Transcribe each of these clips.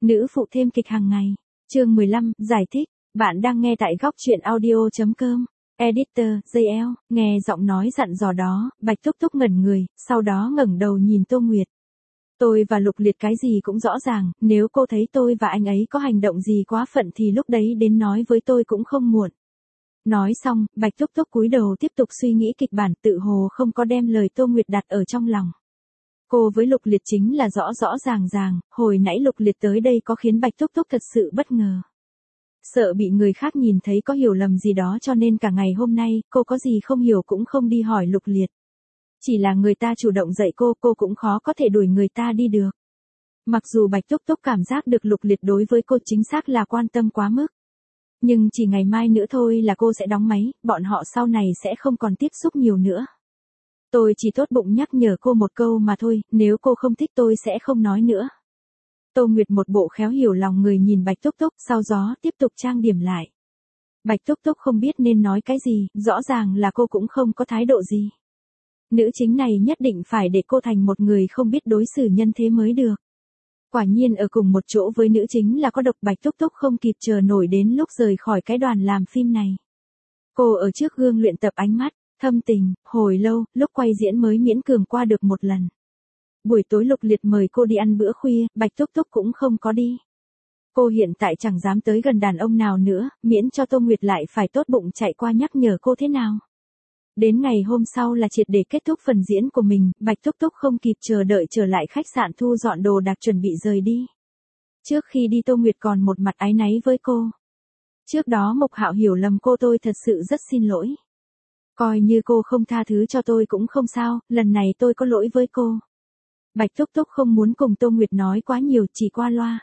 Nữ phụ thêm kịch hàng ngày. Chương 15, giải thích. Bạn đang nghe tại góc truyện audio.com. Editor, JL, nghe giọng nói dặn dò đó, Bạch Túc Túc ngẩn người, sau đó ngẩng đầu nhìn Tô Nguyệt. Tôi và Lục Liệt cái gì cũng rõ ràng, nếu cô thấy tôi và anh ấy có hành động gì quá phận thì lúc đấy đến nói với tôi cũng không muộn. Nói xong, Bạch Túc Túc cúi đầu tiếp tục suy nghĩ kịch bản, tự hồ không có đem lời Tô Nguyệt đặt ở trong lòng. Cô với Lục Liệt chính là rõ rõ ràng, hồi nãy Lục Liệt tới đây có khiến Bạch Túc Túc thật sự bất ngờ. Sợ bị người khác nhìn thấy có hiểu lầm gì đó cho nên cả ngày hôm nay, cô có gì không hiểu cũng không đi hỏi Lục Liệt. Chỉ là người ta chủ động dạy cô cũng khó có thể đuổi người ta đi được. Mặc dù Bạch Túc Túc cảm giác được Lục Liệt đối với cô chính xác là quan tâm quá mức. Nhưng chỉ ngày mai nữa thôi là cô sẽ đóng máy, bọn họ sau này sẽ không còn tiếp xúc nhiều nữa. Tôi chỉ tốt bụng nhắc nhở cô một câu mà thôi, nếu cô không thích tôi sẽ không nói nữa. Tô Nguyệt một bộ khéo hiểu lòng người nhìn Bạch Túc Túc, sau đó tiếp tục trang điểm lại. Bạch Túc Túc không biết nên nói cái gì, rõ ràng là cô cũng không có thái độ gì. Nữ chính này nhất định phải để cô thành một người không biết đối xử nhân thế mới được. Quả nhiên ở cùng một chỗ với nữ chính là có độc. Bạch Túc Túc không kịp chờ nổi đến lúc rời khỏi cái đoàn làm phim này. Cô ở trước gương luyện tập ánh mắt, thâm tình, hồi lâu, lúc quay diễn mới miễn cường qua được một lần. Buổi tối Lục Liệt mời cô đi ăn bữa khuya, Bạch Túc Túc cũng không có đi. Cô hiện tại chẳng dám tới gần đàn ông nào nữa, miễn cho Tô Nguyệt lại phải tốt bụng chạy qua nhắc nhở cô thế nào. Đến ngày hôm sau là triệt để kết thúc phần diễn của mình, Bạch Túc Túc không kịp chờ đợi trở lại khách sạn thu dọn đồ đạc chuẩn bị rời đi. Trước khi đi Tô Nguyệt còn một mặt áy náy với cô. Trước đó Mộc Hạo hiểu lầm cô, tôi thật sự rất xin lỗi. Coi như cô không tha thứ cho tôi cũng không sao, lần này tôi có lỗi với cô. Bạch Túc Túc không muốn cùng Tô Nguyệt nói quá nhiều, chỉ qua loa.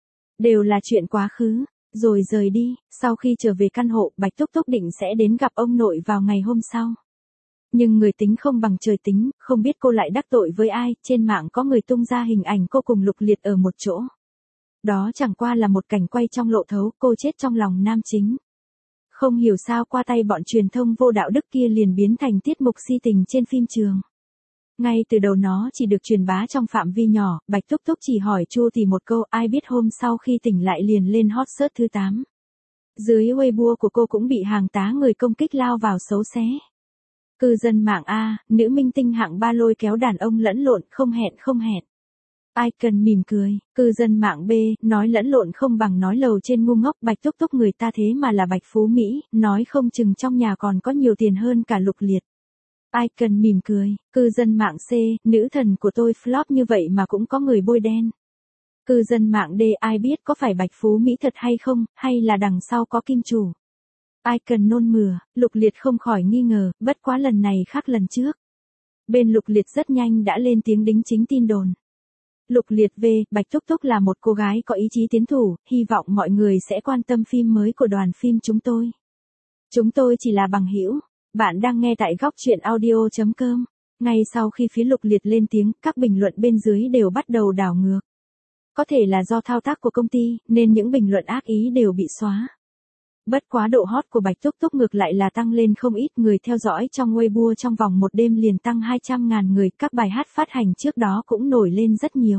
Đều là chuyện quá khứ, rồi rời đi. Sau khi trở về căn hộ, Bạch Túc Túc định sẽ đến gặp ông nội vào ngày hôm sau. Nhưng người tính không bằng trời tính, không biết cô lại đắc tội với ai, trên mạng có người tung ra hình ảnh cô cùng Lục Liệt ở một chỗ. Đó chẳng qua là một cảnh quay trong lộ thấu, cô chết trong lòng nam chính. Không hiểu sao qua tay bọn truyền thông vô đạo đức kia liền biến thành tiết mục si tình trên phim trường. Ngay từ đầu nó chỉ được truyền bá trong phạm vi nhỏ, Bạch Túc Túc chỉ hỏi Chu Thì một câu, ai biết hôm sau khi tỉnh lại liền lên hot search thứ 8. Dưới Weibo của cô cũng bị hàng tá người công kích lao vào xấu xé. Cư dân mạng A, nữ minh tinh hạng 3 lôi kéo đàn ông lẫn lộn, không hẹn. Icon mỉm cười. Cư dân mạng B, nói lẫn lộn không bằng nói lầu trên ngu ngốc. Bạch Túc Túc người ta thế mà là Bạch Phú Mỹ, nói không chừng trong nhà còn có nhiều tiền hơn cả Lục Liệt. Icon mỉm cười. Cư dân mạng C, nữ thần của tôi flop như vậy mà cũng có người bôi đen. Cư dân mạng D, ai biết có phải Bạch Phú Mỹ thật hay không, hay là đằng sau có kim chủ. Icon nôn mửa. Lục Liệt không khỏi nghi ngờ, bất quá lần này khác lần trước. Bên Lục Liệt rất nhanh đã lên tiếng đính chính tin đồn. Lục Liệt V, Bạch Túc Túc là một cô gái có ý chí tiến thủ, hy vọng mọi người sẽ quan tâm phim mới của đoàn phim chúng tôi. Chúng tôi chỉ là bằng hữu. Bạn đang nghe tại góc truyện audio.com. Ngay sau khi phía Lục Liệt lên tiếng, các bình luận bên dưới đều bắt đầu đảo ngược. Có thể là do thao tác của công ty, nên những bình luận ác ý đều bị xóa. Bất quá độ hot của Bạch Túc Túc ngược lại là tăng lên không ít, người theo dõi trong Weibo trong vòng một đêm liền tăng 200.000 người, các bài hát phát hành trước đó cũng nổi lên rất nhiều.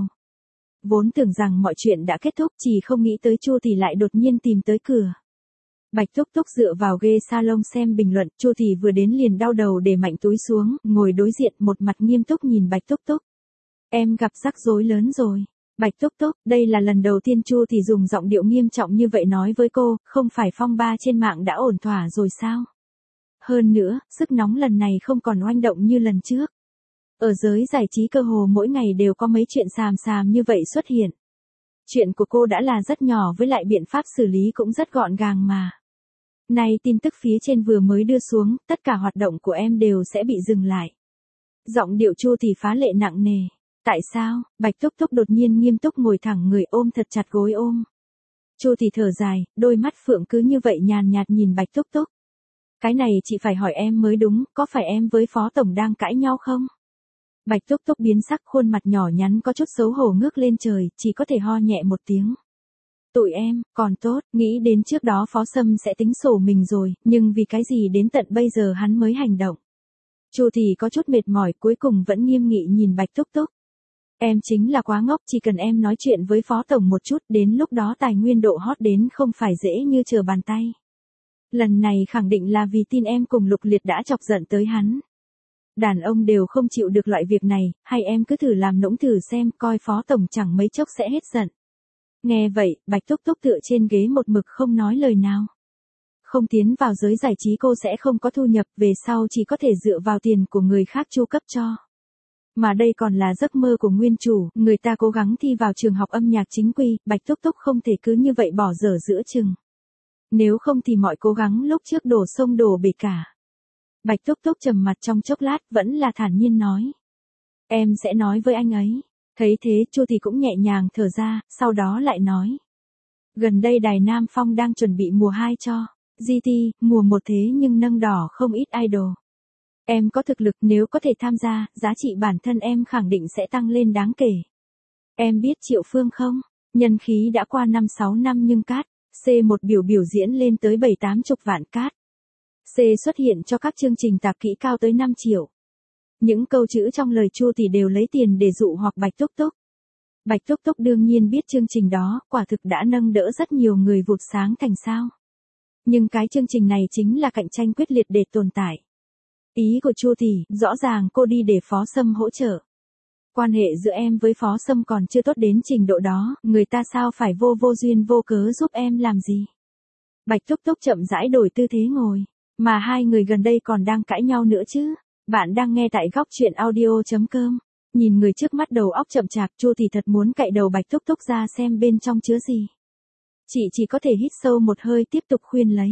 Vốn tưởng rằng mọi chuyện đã kết thúc, chỉ không nghĩ tới Chu Thì lại đột nhiên tìm tới cửa. Bạch Túc Túc dựa vào ghế salon xem bình luận, Chu Thì vừa đến liền đau đầu để mạnh túi xuống, ngồi đối diện một mặt nghiêm túc nhìn Bạch Túc Túc. Em gặp rắc rối lớn rồi. Bạch Túc Túc, đây là lần đầu tiên Chu Thì dùng giọng điệu nghiêm trọng như vậy nói với cô, không phải phong ba trên mạng đã ổn thỏa rồi sao? Hơn nữa, sức nóng lần này không còn oanh động như lần trước. Ở giới giải trí cơ hồ mỗi ngày đều có mấy chuyện xàm như vậy xuất hiện. Chuyện của cô đã là rất nhỏ với lại biện pháp xử lý cũng rất gọn gàng mà. Nay tin tức phía trên vừa mới đưa xuống, tất cả hoạt động của em đều sẽ bị dừng lại. Giọng điệu Chu Thì phá lệ nặng nề. Tại sao? Bạch Túc Túc đột nhiên nghiêm túc ngồi thẳng người, ôm thật chặt gối ôm. Chu Thì thở dài, đôi mắt phượng cứ như vậy nhàn nhạt nhìn Bạch Túc Túc. Cái này chị phải hỏi em mới đúng, có phải em với Phó Tổng đang cãi nhau không? Bạch Túc Túc biến sắc, khuôn mặt nhỏ nhắn có chút xấu hổ ngước lên trời, chỉ có thể ho nhẹ một tiếng. Tụi em, còn tốt, nghĩ đến trước đó Phó Sâm sẽ tính sổ mình rồi, nhưng vì cái gì đến tận bây giờ hắn mới hành động. Chu Thì có chút mệt mỏi, cuối cùng vẫn nghiêm nghị nhìn Bạch Túc Túc. Em chính là quá ngốc, chỉ cần em nói chuyện với phó tổng một chút, đến lúc đó tài nguyên độ hot đến không phải dễ như trở bàn tay. Lần này khẳng định là vì tin em cùng Lục Liệt đã chọc giận tới hắn. Đàn ông đều không chịu được loại việc này, hay em cứ thử làm nũng thử xem, coi phó tổng chẳng mấy chốc sẽ hết giận. Nghe vậy, Bạch Túc Túc tựa trên ghế một mực không nói lời nào. Không tiến vào giới giải trí cô sẽ không có thu nhập, về sau chỉ có thể dựa vào tiền của người khác chu cấp cho. Mà đây còn là giấc mơ của nguyên chủ, người ta cố gắng thi vào trường học âm nhạc chính quy, Bạch Túc Túc không thể cứ như vậy bỏ dở giữa chừng. Nếu không thì mọi cố gắng lúc trước đổ sông đổ bể cả. Bạch Túc Túc trầm mặt trong chốc lát, vẫn là thản nhiên nói. Em sẽ nói với anh ấy. Thấy thế, Chu thì cũng nhẹ nhàng thở ra, sau đó lại nói. Gần đây Đài Nam Phong đang chuẩn bị mùa 2 cho GT, mùa 1 thế nhưng nâng đỏ không ít idol. Em có thực lực, nếu có thể tham gia, giá trị bản thân em khẳng định sẽ tăng lên đáng kể. Em biết Triệu Phương không? Nhân khí đã qua 5-6 năm nhưng cát, C1 biểu diễn lên tới 7-80 vạn cát. C xuất hiện cho các chương trình tạp kỹ cao tới 5 triệu. Những câu chữ trong lời Chu thì đều lấy tiền để dụ hoặc Bạch Túc Túc. Bạch Túc Túc đương nhiên biết chương trình đó, quả thực đã nâng đỡ rất nhiều người vụt sáng thành sao. Nhưng cái chương trình này chính là cạnh tranh quyết liệt để tồn tại. Ý của Chu thì, rõ ràng cô đi để Phó Sâm hỗ trợ. Quan hệ giữa em với Phó Sâm còn chưa tốt đến trình độ đó, người ta sao phải vô duyên vô cớ giúp em làm gì. Bạch Túc Túc chậm rãi đổi tư thế ngồi, mà hai người gần đây còn đang cãi nhau nữa chứ. Bạn đang nghe tại góc truyện audio.com. Nhìn người trước mắt đầu óc chậm chạp, Chu thì thật muốn cạy đầu Bạch Túc Túc ra xem bên trong chứa gì. Chị chỉ có thể hít sâu một hơi tiếp tục khuyên lấy.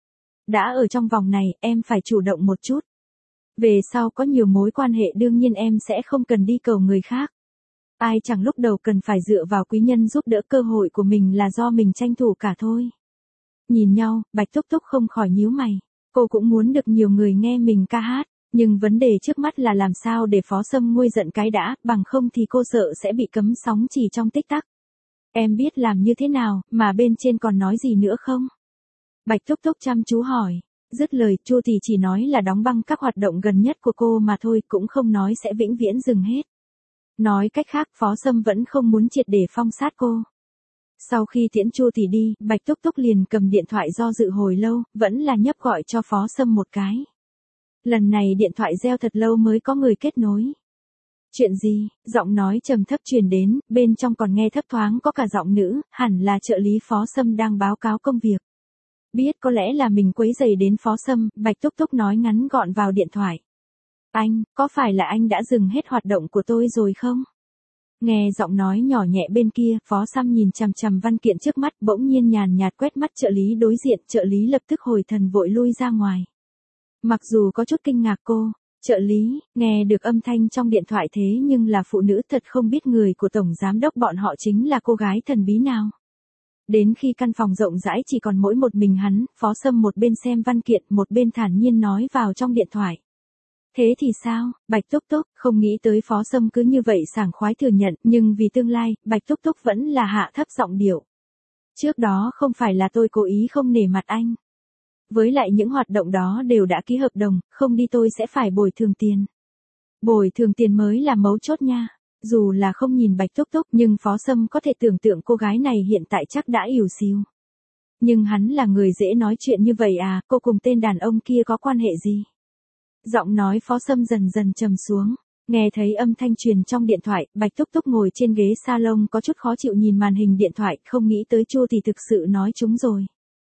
Đã ở trong vòng này, em phải chủ động một chút. Về sau có nhiều mối quan hệ đương nhiên em sẽ không cần đi cầu người khác. Ai chẳng lúc đầu cần phải dựa vào quý nhân giúp đỡ, cơ hội của mình là do mình tranh thủ cả thôi. Nhìn nhau, Bạch Túc Túc không khỏi nhíu mày. Cô cũng muốn được nhiều người nghe mình ca hát. Nhưng vấn đề trước mắt là làm sao để Phó Sâm nguôi giận cái đã, bằng không thì cô sợ sẽ bị cấm sóng chỉ trong tích tắc. Em biết làm như thế nào, mà bên trên còn nói gì nữa không? Bạch Túc Túc chăm chú hỏi. Dứt lời, Chu thì chỉ nói là đóng băng các hoạt động gần nhất của cô mà thôi, cũng không nói sẽ vĩnh viễn dừng hết. Nói cách khác, Phó Sâm vẫn không muốn triệt để phong sát cô. Sau khi tiễn Chu thì đi, Bạch Túc Túc liền cầm điện thoại do dự hồi lâu, vẫn là nhấp gọi cho Phó Sâm một cái. Lần này điện thoại reo thật lâu mới có người kết nối. Chuyện gì? Giọng nói trầm thấp truyền đến, bên trong còn nghe thấp thoáng có cả giọng nữ, hẳn là trợ lý Phó Sâm đang báo cáo công việc. Biết có lẽ là mình quấy rầy đến Phó Sâm, Bạch Túc Túc nói ngắn gọn vào điện thoại. Anh, có phải là anh đã dừng hết hoạt động của tôi rồi không? Nghe giọng nói nhỏ nhẹ bên kia, Phó Sâm nhìn chằm chằm văn kiện trước mắt, bỗng nhiên nhàn nhạt quét mắt trợ lý đối diện, trợ lý lập tức hồi thần vội lui ra ngoài. Mặc dù có chút kinh ngạc cô, trợ lý, nghe được âm thanh trong điện thoại thế nhưng là phụ nữ, thật không biết người của tổng giám đốc bọn họ chính là cô gái thần bí nào. Đến khi căn phòng rộng rãi chỉ còn mỗi một mình hắn, Phó Sâm một bên xem văn kiện, một bên thản nhiên nói vào trong điện thoại. Thế thì sao? Bạch Túc Túc, không nghĩ tới Phó Sâm cứ như vậy sảng khoái thừa nhận, nhưng vì tương lai, Bạch Túc Túc vẫn là hạ thấp giọng điệu. Trước đó không phải là tôi cố ý không nể mặt anh. Với lại những hoạt động đó đều đã ký hợp đồng, không đi tôi sẽ phải bồi thường tiền. Bồi thường tiền mới là mấu chốt nha. Dù là không nhìn Bạch Túc Túc nhưng Phó Sâm có thể tưởng tượng cô gái này hiện tại chắc đã ỉu xìu. Nhưng hắn là người dễ nói chuyện như vậy à, cô cùng tên đàn ông kia có quan hệ gì? Giọng nói Phó Sâm dần dần trầm xuống. Nghe thấy âm thanh truyền trong điện thoại, Bạch Túc Túc ngồi trên ghế salon có chút khó chịu nhìn màn hình điện thoại, không nghĩ tới Chu thì thực sự nói chúng rồi.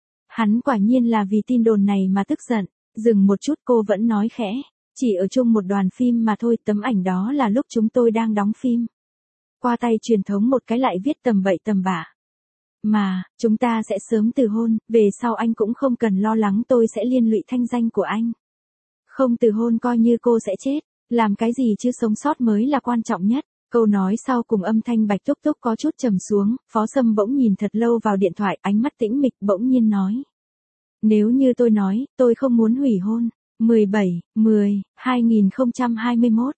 Hắn quả nhiên là vì tin đồn này mà tức giận. Dừng một chút cô vẫn nói khẽ. Chỉ ở chung một đoàn phim mà thôi, tấm ảnh đó là lúc chúng tôi đang đóng phim. Qua tay truyền thống một cái lại viết tầm bậy tầm bạ. Mà, chúng ta sẽ sớm từ hôn, về sau anh cũng không cần lo lắng tôi sẽ liên lụy thanh danh của anh. Không từ hôn coi như cô sẽ chết, làm cái gì chứ sống sót mới là quan trọng nhất. Câu nói sau cùng âm thanh Bạch Túc Túc có chút trầm xuống, Phó Sâm bỗng nhìn thật lâu vào điện thoại, ánh mắt tĩnh mịch bỗng nhiên nói. Nếu như tôi nói, tôi không muốn hủy hôn. 17/10/2021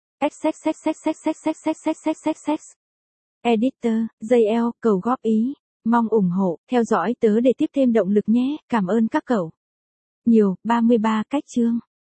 XXXXXXXXXXX Editor, JL, cầu góp ý. Mong ủng hộ, theo dõi tớ để tiếp thêm động lực nhé, cảm ơn các cậu. Nhiều, 33 cách chương.